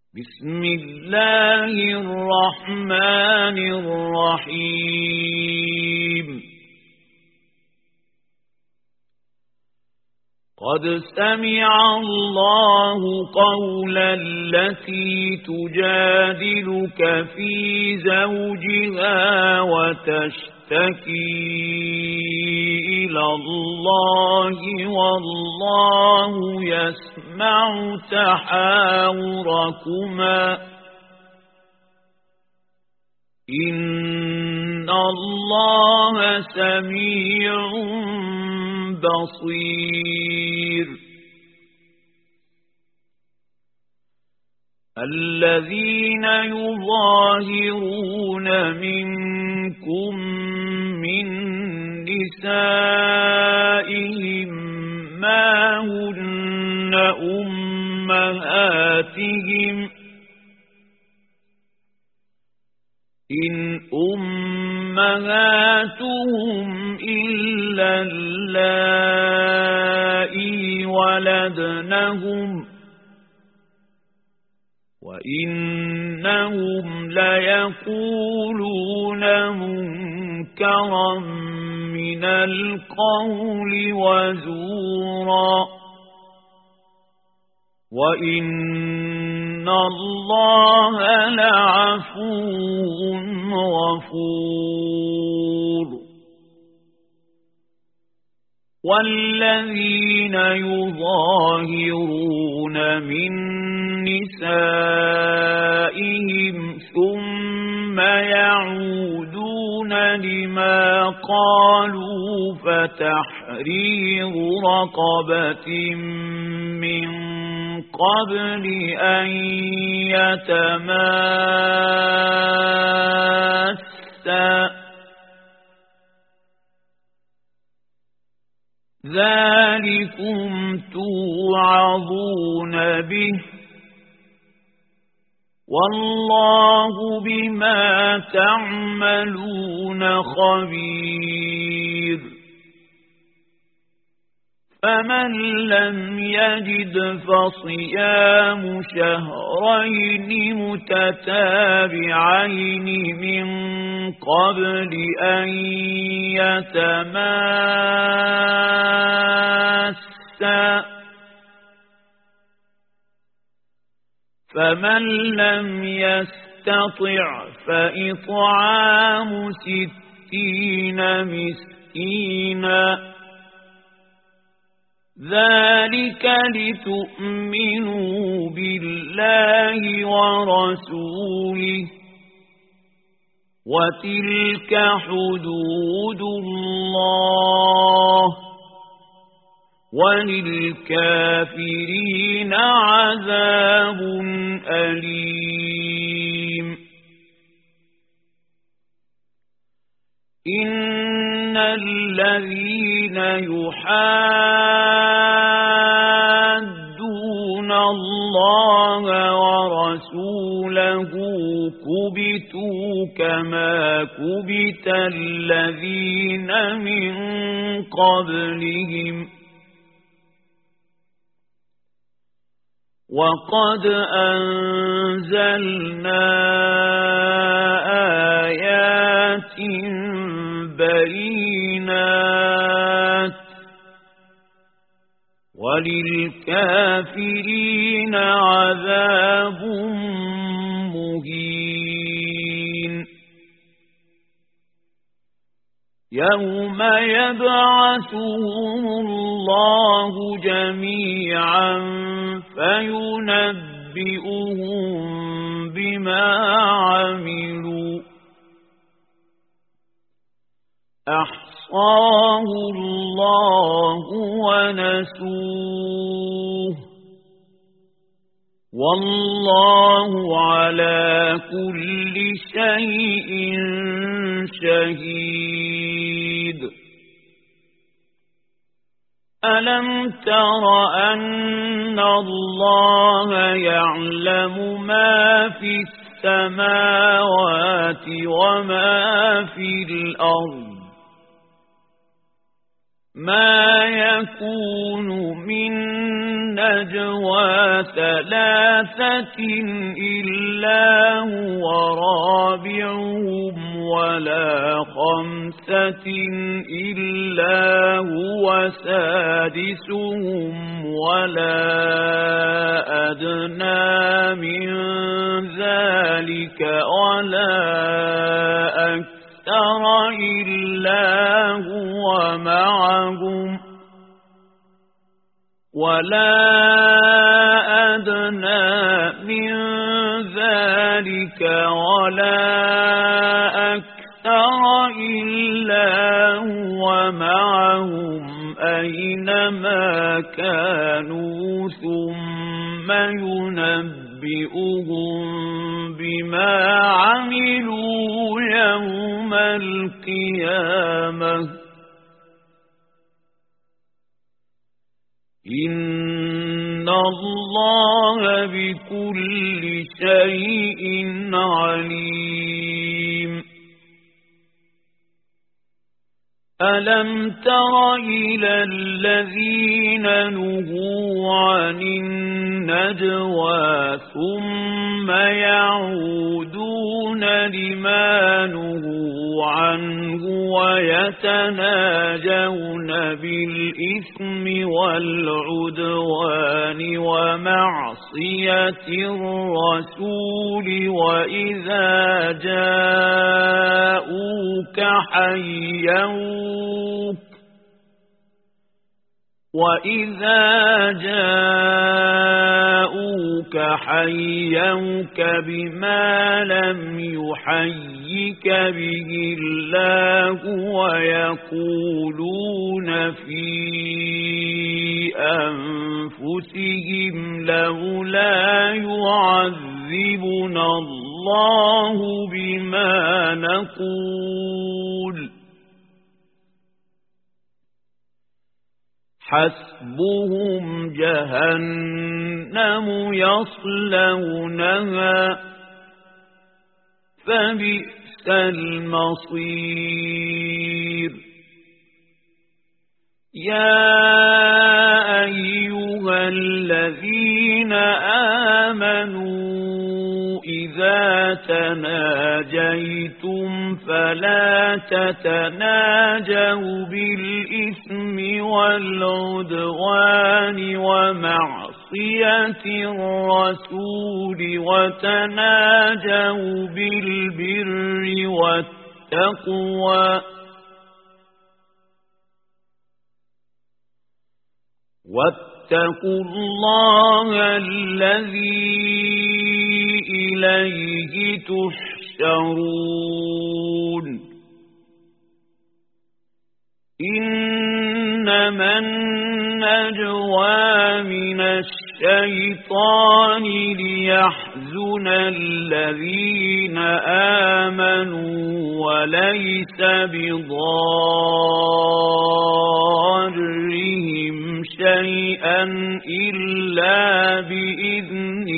بسم الله الرحمن الرحيم قد سمع الله قول التي تجادلك في زوجها وتشتكي إلى الله والله يسمع تحاوركما إن الله سميع بصير الذين يظاهرون منكم من نسائهم ما هن أمهاتهم إن أمهاتهم إلا اللائي ولدنهم وإنهم ليقولون منكرا من القول وزورا وإن الله لعفو غفور والذين يظاهرون من نسائهم ثم يعودون لما قالوا فتحرير رقبة من قبل أن يتماسا ذلكم توعظون به والله بما تعملون خبير فمن لم يجد فصيام شهرين متتابعين من قبل أن يتماسا فمن لم يستطع فإطعام 60 مسكينا ذلك لتؤمنوا بالله ورسوله وتلك حدود الله وللكافرين عذاب أليم إن الذين يحادون الله ورسوله كبتوا كما كبت الذين من قبلهم وقد أنزلنا آيات بينات وللكافرين عذاب مهين يوم يبعثهم الله جميعا فينبئهم بما عملوا أحصاه الله ونسوه والله على كل شيء شهيد ألم تر أن الله يعلم ما في السماوات وما في الأرض ما يكون من نجوى ثلاثة إلا هو رابعهم ولا خمسة إلا هو سادسهم ولا أدنى من ذلك ولا أكثر إلا هو معهم ولا أدنى من ذلك ولا أكثر إلا هو معهم أينما كانوا ثم ينبئهم بما عملوا يوم القيامة إن الله بكل شيء عليم ألم تر إلى الذين نهوا عن النجوى ثم يعودون لما نهوا عنه ويتناجون بالإثم والعدوان ومعصية الرسول وإذا جاءوك حيوك بما لم يحيك به الله ويقولون في أنفسهم لولا يعذبنا الله بما نقول حسبهم جهنم يصلونها فبئس المصير يا أيها الذين آمنوا إذا تناجيتم فلا تتناجوا بالإثم والعدوان ومعصية الرسول وتناجوا بالبر والتقوى واتقوا الله الذي إليه تحشرون إنما النجوى من الشيطان ليحزن الذين آمنوا وليس بضارهم شيئا إلا بإذن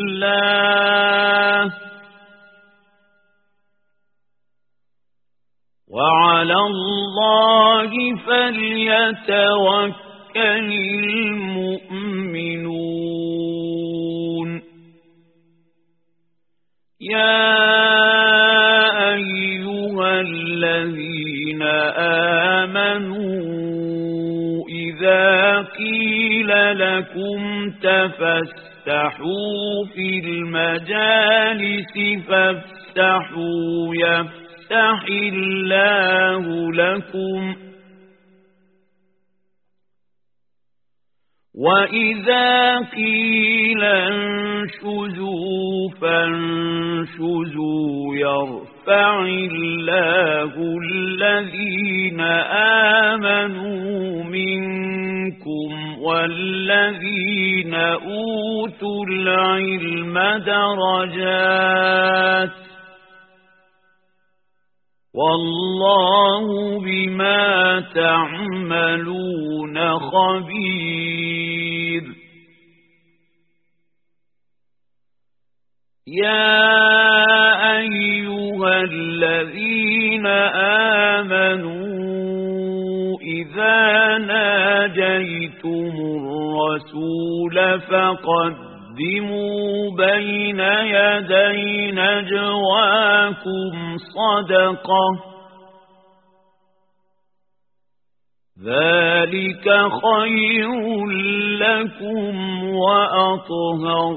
الله وعلى الله فليتوكل المؤمنون يا أيها الذين آمنوا إذا قيل لكم تفسحوا في المجالس فافسحوا يفسح الله لكم وإذا قيل انشزوا فانشزوا يرفع الله الذين آمنوا منكم والذين أوتوا العلم درجات والله بما تعملون خبير يا أيها الذين آمنوا إذا ناجيتم الرسول فقدموا بين يدي نجواكم صدقة ذلك خير لكم وأطهر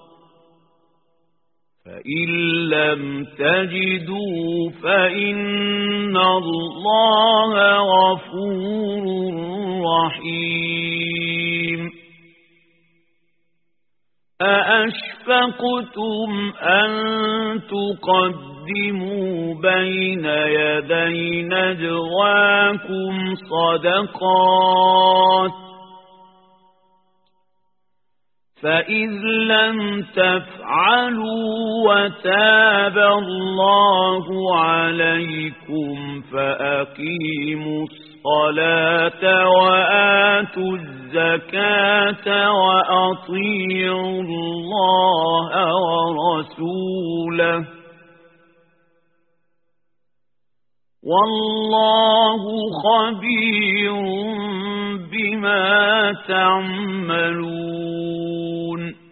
فإن لم تجدوا فإن الله غفور رحيم أأشفقتم أن تقدموا بين يدي نجواكم صدقات فإذ لم تفعلوا وتاب الله عليكم فأقيموا الصلاة وآتوا الزكاة وأطيعوا الله ورسوله والله خبير بما تعملون